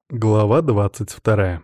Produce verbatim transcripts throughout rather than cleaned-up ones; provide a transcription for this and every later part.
Глава двадцать вторая.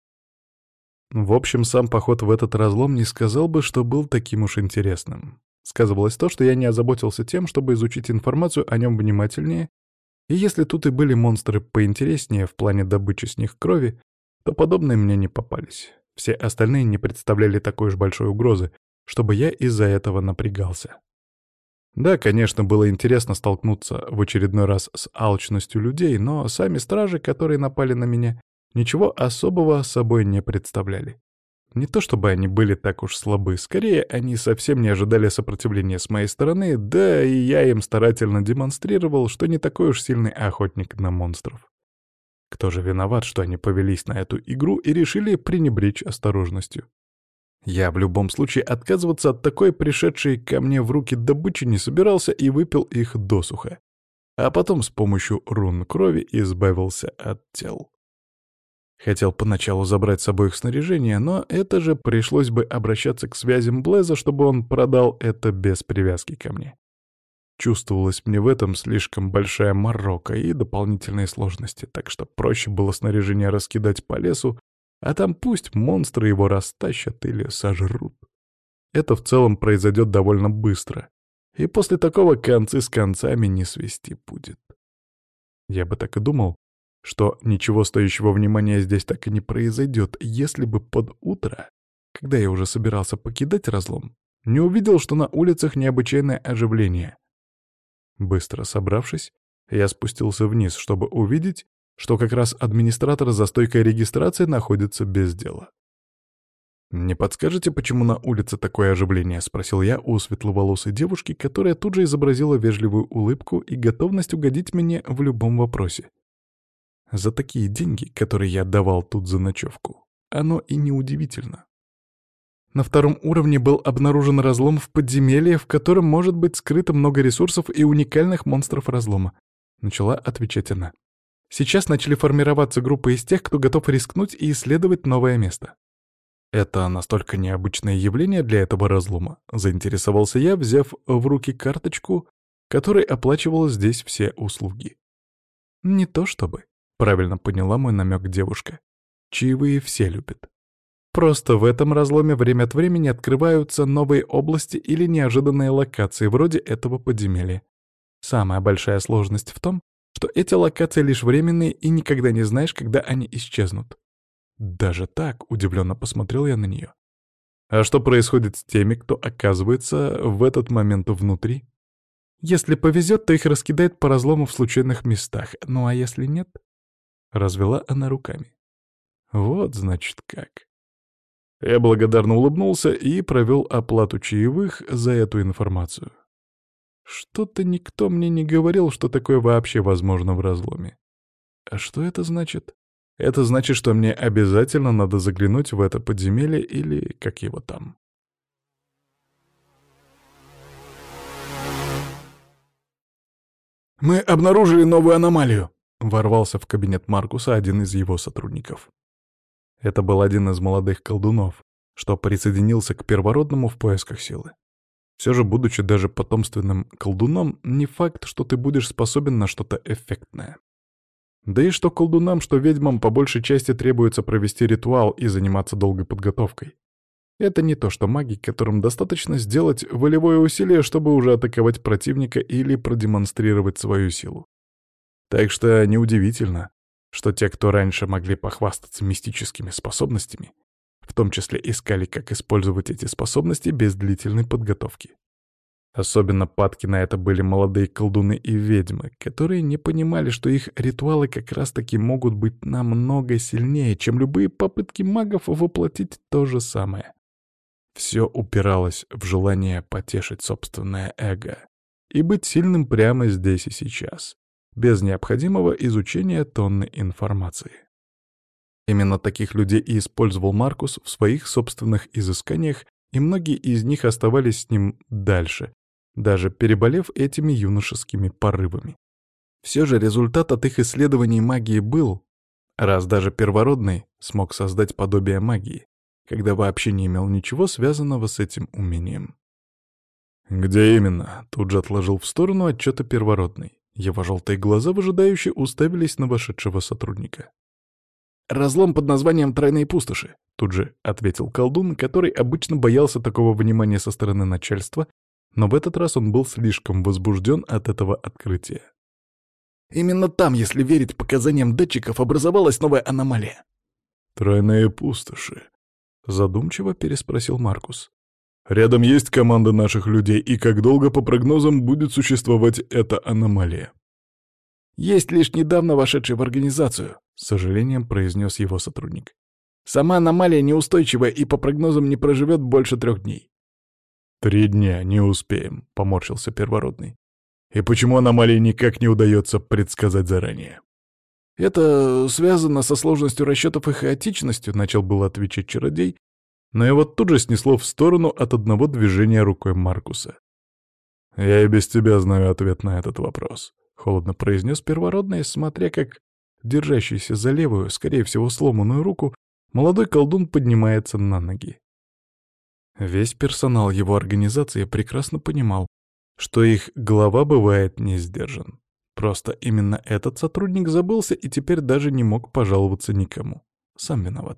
В общем, сам поход в этот разлом не сказал бы, что был таким уж интересным. Сказывалось то, что я не озаботился тем, чтобы изучить информацию о нем внимательнее, и если тут и были монстры поинтереснее в плане добычи с них крови, то подобные мне не попались. Все остальные не представляли такой уж большой угрозы, чтобы я из-за этого напрягался. Да, конечно, было интересно столкнуться в очередной раз с алчностью людей, но сами стражи, которые напали на меня, ничего особого собой не представляли. Не то чтобы они были так уж слабы, скорее, они совсем не ожидали сопротивления с моей стороны, да и я им старательно демонстрировал, что не такой уж сильный охотник на монстров. Кто же виноват, что они повелись на эту игру и решили пренебречь осторожностью? Я в любом случае отказываться от такой пришедшей ко мне в руки добычи не собирался и выпил их досуха. А потом с помощью рун крови избавился от тел. Хотел поначалу забрать с собой их снаряжение, но это же пришлось бы обращаться к связям Блеза, чтобы он продал это без привязки ко мне. Чувствовалась мне в этом слишком большая морока и дополнительные сложности, так что проще было снаряжение раскидать по лесу, а там пусть монстры его растащат или сожрут. Это в целом произойдет довольно быстро, и после такого концы с концами не свести будет. Я бы так и думал, что ничего стоящего внимания здесь так и не произойдет, если бы под утро, когда я уже собирался покидать разлом, не увидел, что на улицах необычайное оживление. Быстро собравшись, я спустился вниз, чтобы увидеть, что как раз администратор за стойкой регистрации находится без дела. «Не подскажете, почему на улице такое оживление?» — спросил я у светловолосой девушки, которая тут же изобразила вежливую улыбку и готовность угодить мне в любом вопросе. За такие деньги, которые я давал тут за ночевку, оно и неудивительно. На втором уровне был обнаружен разлом в подземелье, в котором может быть скрыто много ресурсов и уникальных монстров разлома, — начала отвечать она. Сейчас начали формироваться группы из тех, кто готов рискнуть и исследовать новое место. Это настолько необычное явление для этого разлома, заинтересовался я, взяв в руки карточку, которой оплачивала здесь все услуги. Не то чтобы, правильно поняла мой намек девушка. Чаевые все любят. Просто в этом разломе время от времени открываются новые области или неожиданные локации, вроде этого подземелья. Самая большая сложность в том, что эти локации лишь временные и никогда не знаешь, когда они исчезнут. Даже так, удивленно посмотрел я на нее. А что происходит с теми, кто оказывается в этот момент внутри? Если повезет, то их раскидает по разлому в случайных местах, ну а если нет? Развела она руками. Вот, значит, как. Я благодарно улыбнулся и провел оплату чаевых за эту информацию. Что-то никто мне не говорил, что такое вообще возможно в разломе. А что это значит? Это значит, что мне обязательно надо заглянуть в это подземелье или как его там. «Мы обнаружили новую аномалию!» — ворвался в кабинет Маркуса один из его сотрудников. Это был один из молодых колдунов, что присоединился к первородному в поисках силы. Все же, будучи даже потомственным колдуном, не факт, что ты будешь способен на что-то эффектное. Да и что колдунам, что ведьмам по большей части требуется провести ритуал и заниматься долгой подготовкой. Это не то, что маги, которым достаточно сделать волевое усилие, чтобы уже атаковать противника или продемонстрировать свою силу. Так что неудивительно, что те, кто раньше могли похвастаться мистическими способностями, в том числе искали, как использовать эти способности без длительной подготовки. Особенно падки на это были молодые колдуны и ведьмы, которые не понимали, что их ритуалы как раз-таки могут быть намного сильнее, чем любые попытки магов воплотить то же самое. Все упиралось в желание потешить собственное эго и быть сильным прямо здесь и сейчас, без необходимого изучения тонны информации. Именно таких людей и использовал Маркус в своих собственных изысканиях, и многие из них оставались с ним дальше, даже переболев этими юношескими порывами. Все же результат от их исследований магии был, раз даже первородный смог создать подобие магии, когда вообще не имел ничего связанного с этим умением. «Где именно?» — тут же отложил в сторону отчета первородный. Его желтые глаза выжидающе уставились на вошедшего сотрудника. «Разлом под названием «Тройные пустоши», — тут же ответил колдун, который обычно боялся такого внимания со стороны начальства, но в этот раз он был слишком возбужден от этого открытия. «Именно там, если верить показаниям датчиков, образовалась новая аномалия». «Тройные пустоши», — задумчиво переспросил Маркус. «Рядом есть команда наших людей, и как долго, по прогнозам, будет существовать эта аномалия?» «Есть лишь недавно вошедший в организацию», — с сожалением произнес его сотрудник. «Сама аномалия неустойчивая и по прогнозам не проживет больше трех дней». «Три дня не успеем», — поморщился Первородный. «И почему аномалии никак не удается предсказать заранее?» «Это связано со сложностью расчетов и хаотичностью», — начал было отвечать чародей, но его тут же снесло в сторону от одного движения рукой Маркуса. «Я и без тебя знаю ответ на этот вопрос», — холодно произнес Первородный, смотря как, держащийся за левую, скорее всего, сломанную руку, молодой колдун поднимается на ноги. Весь персонал его организации прекрасно понимал, что их глава бывает не сдержан. Просто именно этот сотрудник забылся и теперь даже не мог пожаловаться никому. Сам виноват.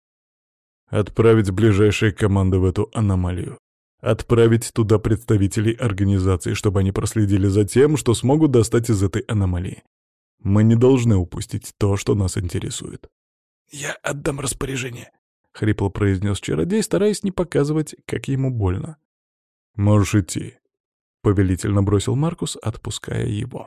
Отправить ближайшие команды в эту аномалию. Отправить туда представителей организации, чтобы они проследили за тем, что смогут достать из этой аномалии. Мы не должны упустить то, что нас интересует. «Я отдам распоряжение», — хрипло произнес чародей, стараясь не показывать, как ему больно. «Можешь идти», — повелительно бросил Маркус, отпуская его.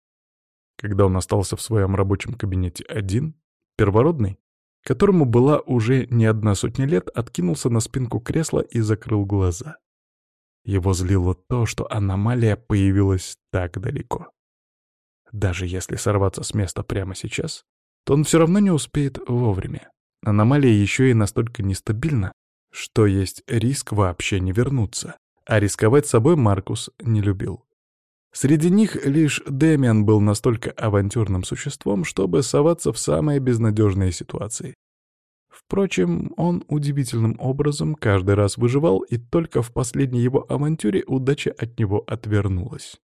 Когда он остался в своем рабочем кабинете один, Первородный, которому была уже не одна сотня лет, откинулся на спинку кресла и закрыл глаза. Его злило то, что аномалия появилась так далеко. Даже если сорваться с места прямо сейчас, то он все равно не успеет вовремя. Аномалия еще и настолько нестабильна, что есть риск вообще не вернуться, а рисковать собой Маркус не любил. Среди них лишь Дэмиан был настолько авантюрным существом, чтобы соваться в самые безнадежные ситуации. Впрочем, он удивительным образом каждый раз выживал, и только в последней его авантюре удача от него отвернулась.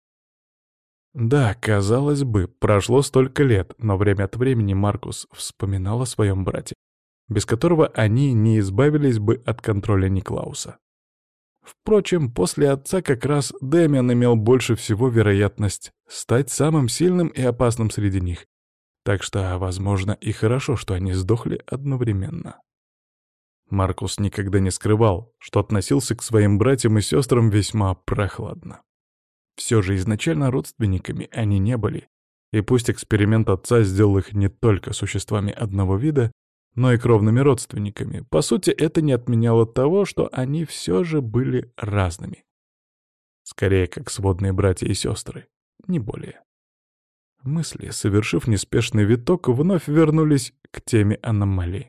Да, казалось бы, прошло столько лет, но время от времени Маркус вспоминал о своем брате, без которого они не избавились бы от контроля Никлауса. Впрочем, после отца как раз Дэмиан имел больше всего вероятность стать самым сильным и опасным среди них, так что, возможно, и хорошо, что они сдохли одновременно. Маркус никогда не скрывал, что относился к своим братьям и сестрам весьма прохладно. Все же изначально родственниками они не были, и пусть эксперимент отца сделал их не только существами одного вида, но и кровными родственниками, по сути, это не отменяло того, что они все же были разными. Скорее, как сводные братья и сестры, не более. Мысли, совершив неспешный виток, вновь вернулись к теме аномалии.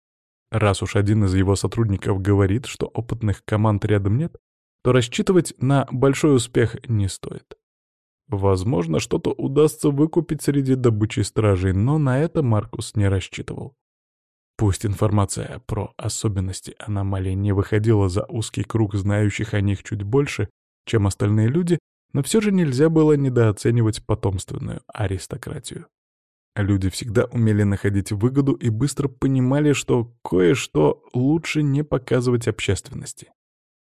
Раз уж один из его сотрудников говорит, что опытных команд рядом нет, то рассчитывать на большой успех не стоит. Возможно, что-то удастся выкупить среди добычи стражей, но на это Маркус не рассчитывал. Пусть информация про особенности аномалии не выходила за узкий круг знающих о них чуть больше, чем остальные люди, но все же нельзя было недооценивать потомственную аристократию. Люди всегда умели находить выгоду и быстро понимали, что кое-что лучше не показывать общественности.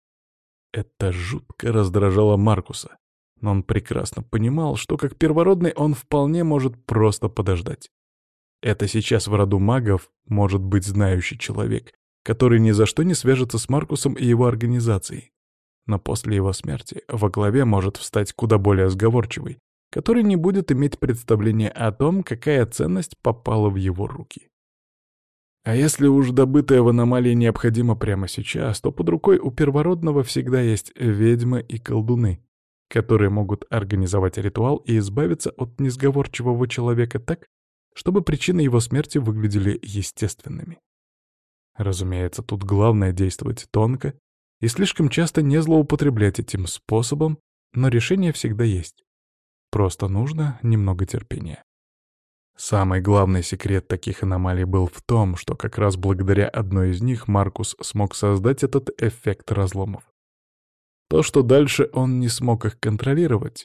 Это жутко раздражало Маркуса, но он прекрасно понимал, что как первородный он вполне может просто подождать. Это сейчас в роду магов может быть знающий человек, который ни за что не свяжется с Маркусом и его организацией. Но после его смерти во главе может встать куда более сговорчивый, который не будет иметь представления о том, какая ценность попала в его руки. А если уж добытое в аномалии необходимо прямо сейчас, то под рукой у первородного всегда есть ведьмы и колдуны, которые могут организовать ритуал и избавиться от несговорчивого человека так, чтобы причины его смерти выглядели естественными. Разумеется, тут главное действовать тонко и слишком часто не злоупотреблять этим способом, но решение всегда есть. Просто нужно немного терпения. Самый главный секрет таких аномалий был в том, что как раз благодаря одной из них Маркус смог создать этот эффект разломов. То, что дальше он не смог их контролировать,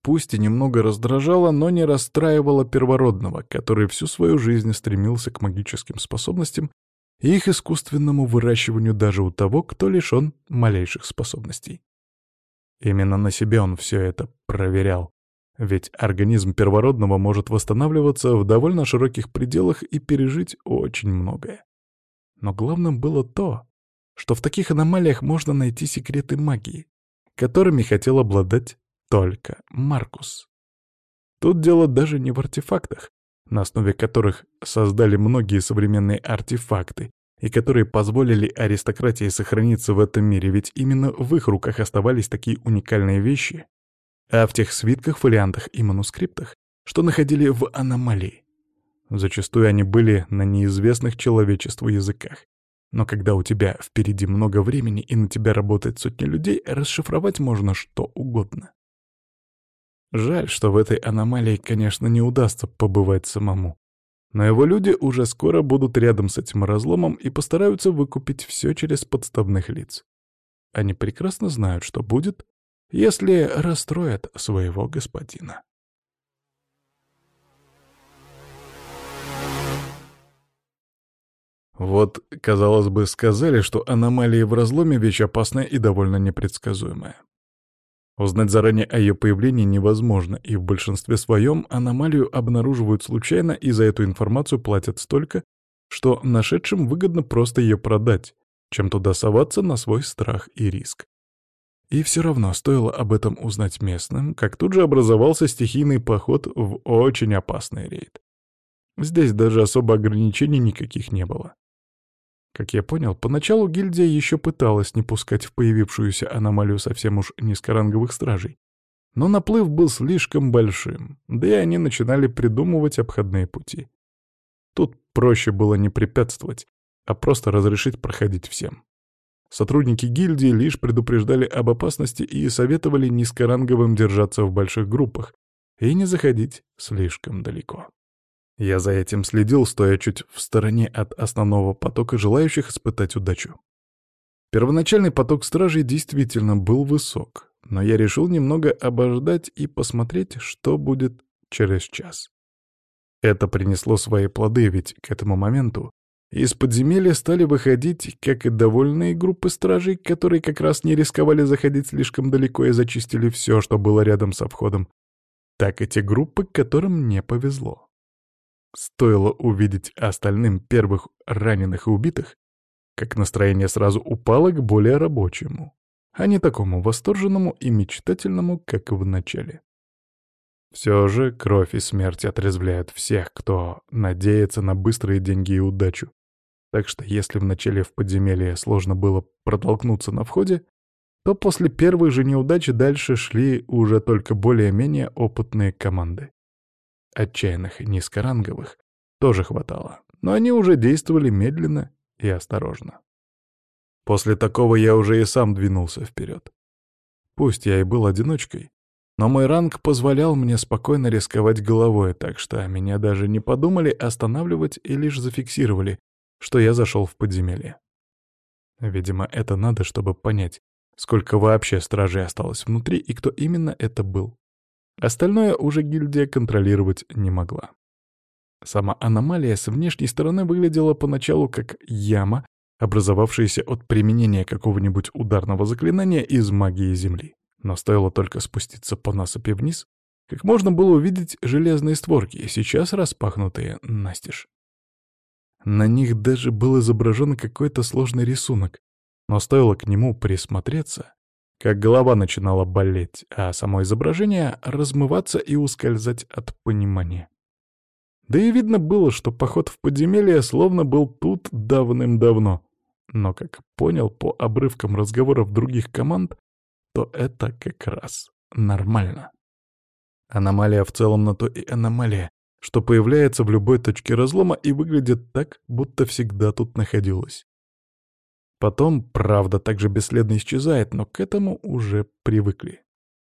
пусть и немного раздражало, но не расстраивало первородного, который всю свою жизнь стремился к магическим способностям и их искусственному выращиванию даже у того, кто лишён малейших способностей. Именно на себе он все это проверял, ведь организм первородного может восстанавливаться в довольно широких пределах и пережить очень многое. Но главным было то, что в таких аномалиях можно найти секреты магии, которыми хотел обладать только Маркус. Тут дело даже не в артефактах, на основе которых создали многие современные артефакты, и которые позволили аристократии сохраниться в этом мире, ведь именно в их руках оставались такие уникальные вещи, а в тех свитках, фолиантах и манускриптах, что находили в аномалии. Зачастую они были на неизвестных человечеству языках. Но когда у тебя впереди много времени и на тебя работает сотни людей, расшифровать можно что угодно. Жаль, что в этой аномалии, конечно, не удастся побывать самому. Но его люди уже скоро будут рядом с этим разломом и постараются выкупить все через подставных лиц. Они прекрасно знают, что будет, если расстроят своего господина. Вот, казалось бы, сказали, что аномалия в разломе — вещь опасная и довольно непредсказуемая. Узнать заранее о ее появлении невозможно, и в большинстве своем аномалию обнаруживают случайно и за эту информацию платят столько, что нашедшим выгодно просто ее продать, чем туда соваться на свой страх и риск. И все равно стоило об этом узнать местным, как тут же образовался стихийный поход в очень опасный рейд. Здесь даже особо ограничений никаких не было. Как я понял, поначалу гильдия еще пыталась не пускать в появившуюся аномалию совсем уж низкоранговых стражей. Но наплыв был слишком большим, да и они начинали придумывать обходные пути. Тут проще было не препятствовать, а просто разрешить проходить всем. Сотрудники гильдии лишь предупреждали об опасности и советовали низкоранговым держаться в больших группах и не заходить слишком далеко. Я за этим следил, стоя чуть в стороне от основного потока желающих испытать удачу. Первоначальный поток стражей действительно был высок, но я решил немного обождать и посмотреть, что будет через час. Это принесло свои плоды, ведь к этому моменту из подземелья стали выходить как и довольные группы стражей, которые как раз не рисковали заходить слишком далеко и зачистили все, что было рядом со входом, так и те группы, которым не повезло. Стоило увидеть остальным первых раненых и убитых, как настроение сразу упало к более рабочему, а не такому восторженному и мечтательному, как в начале. Все же кровь и смерть отрезвляют всех, кто надеется на быстрые деньги и удачу. Так что если вначале в подземелье сложно было протолкнуться на входе, то после первой же неудачи дальше шли уже только более-менее опытные команды. Отчаянных низкоранговых тоже хватало, но они уже действовали медленно и осторожно. После такого я уже и сам двинулся вперед. Пусть я и был одиночкой, но мой ранг позволял мне спокойно рисковать головой, так что меня даже не подумали останавливать и лишь зафиксировали, что я зашел в подземелье. Видимо, это надо, чтобы понять, сколько вообще стражей осталось внутри и кто именно это был. Остальное уже гильдия контролировать не могла. Сама аномалия с внешней стороны выглядела поначалу как яма, образовавшаяся от применения какого-нибудь ударного заклинания из магии Земли. Но стоило только спуститься по насыпи вниз, как можно было увидеть железные створки, сейчас распахнутые настежь. На них даже был изображен какой-то сложный рисунок, но стоило к нему присмотреться, как голова начинала болеть, а само изображение размываться и ускользать от понимания. Да и видно было, что поход в подземелье словно был тут давным-давно. Но, как понял по обрывкам разговоров других команд, то это как раз нормально. Аномалия в целом на то и аномалия, что появляется в любой точке разлома и выглядит так, будто всегда тут находилась. Потом, правда, также бесследно исчезает, но к этому уже привыкли.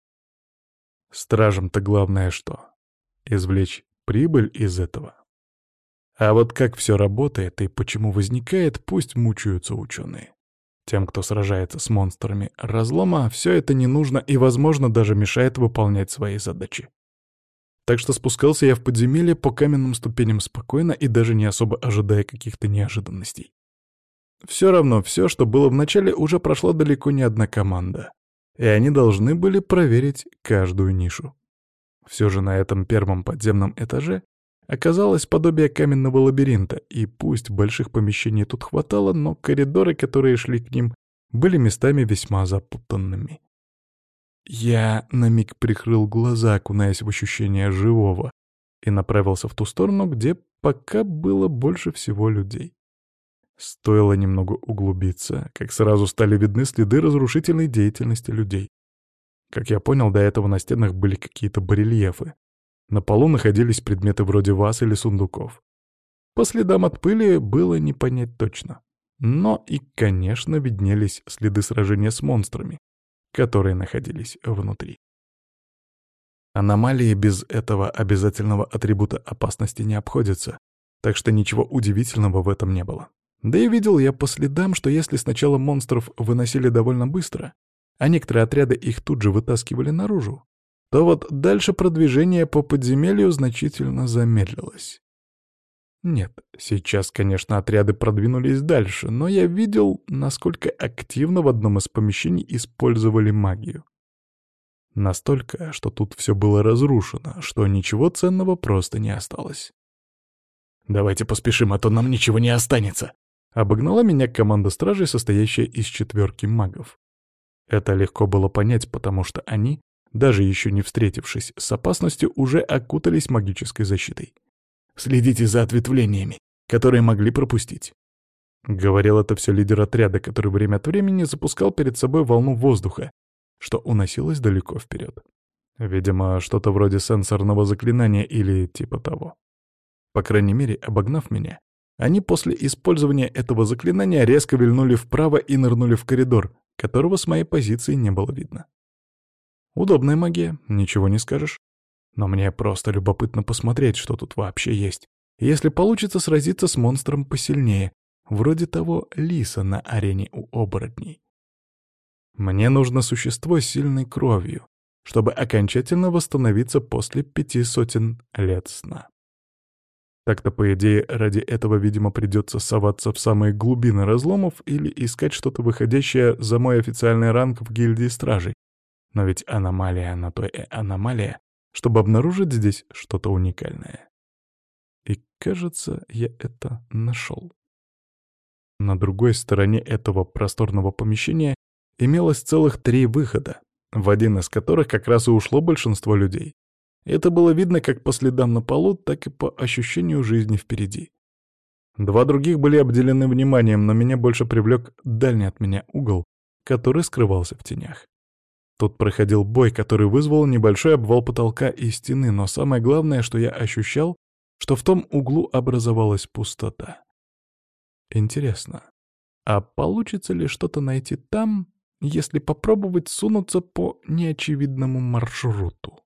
Стражам-то главное что? Извлечь прибыль из этого. А вот как все работает и почему возникает, пусть мучаются ученые. Тем, кто сражается с монстрами разлома, все это не нужно и, возможно, даже мешает выполнять свои задачи. Так что спускался я в подземелье по каменным ступеням спокойно и даже не особо ожидая каких-то неожиданностей. Все равно все, что было в начале, уже прошла далеко не одна команда, и они должны были проверить каждую нишу. Все же на этом первом подземном этаже оказалось подобие каменного лабиринта, и пусть больших помещений тут хватало, но коридоры, которые шли к ним, были местами весьма запутанными. Я на миг прикрыл глаза, окунаясь в ощущение живого, и направился в ту сторону, где пока было больше всего людей. Стоило немного углубиться, как сразу стали видны следы разрушительной деятельности людей. Как я понял, до этого на стенах были какие-то барельефы. На полу находились предметы вроде ваз или сундуков. По следам от пыли было не понять точно. Но и, конечно, виднелись следы сражения с монстрами, которые находились внутри. Аномалии без этого обязательного атрибута опасности не обходятся, так что ничего удивительного в этом не было. Да и видел я по следам, что если сначала монстров выносили довольно быстро, а некоторые отряды их тут же вытаскивали наружу, то вот дальше продвижение по подземелью значительно замедлилось. Нет, сейчас, конечно, отряды продвинулись дальше, но я видел, насколько активно в одном из помещений использовали магию. Настолько, что тут все было разрушено, что ничего ценного просто не осталось. «Давайте поспешим, а то нам ничего не останется!» Обогнала меня команда стражей, состоящая из четверки магов. Это легко было понять, потому что они, даже еще не встретившись с опасностью, уже окутались магической защитой. «Следите за ответвлениями, которые могли пропустить». Говорил это все лидер отряда, который время от времени запускал перед собой волну воздуха, что уносилось далеко вперед. Видимо, что-то вроде сенсорного заклинания или типа того. По крайней мере, обогнав меня, они после использования этого заклинания резко вильнули вправо и нырнули в коридор, которого с моей позиции не было видно. Удобная магия, ничего не скажешь. Но мне просто любопытно посмотреть, что тут вообще есть. Если получится сразиться с монстром посильнее, вроде того лиса на арене у оборотней. Мне нужно существо с сильной кровью, чтобы окончательно восстановиться после пяти сотен лет сна. Так-то, по идее, ради этого, видимо, придется соваться в самые глубины разломов или искать что-то выходящее за мой официальный ранг в гильдии стражей. Но ведь аномалия на то и аномалия, чтобы обнаружить здесь что-то уникальное. И, кажется, я это нашел. На другой стороне этого просторного помещения имелось целых три выхода, в один из которых как раз и ушло большинство людей. Это было видно как по следам на полу, так и по ощущению жизни впереди. Два других были обделены вниманием, но меня больше привлек дальний от меня угол, который скрывался в тенях. Тут проходил бой, который вызвал небольшой обвал потолка и стены, но самое главное, что я ощущал, что в том углу образовалась пустота. Интересно, а получится ли что-то найти там, если попробовать сунуться по неочевидному маршруту?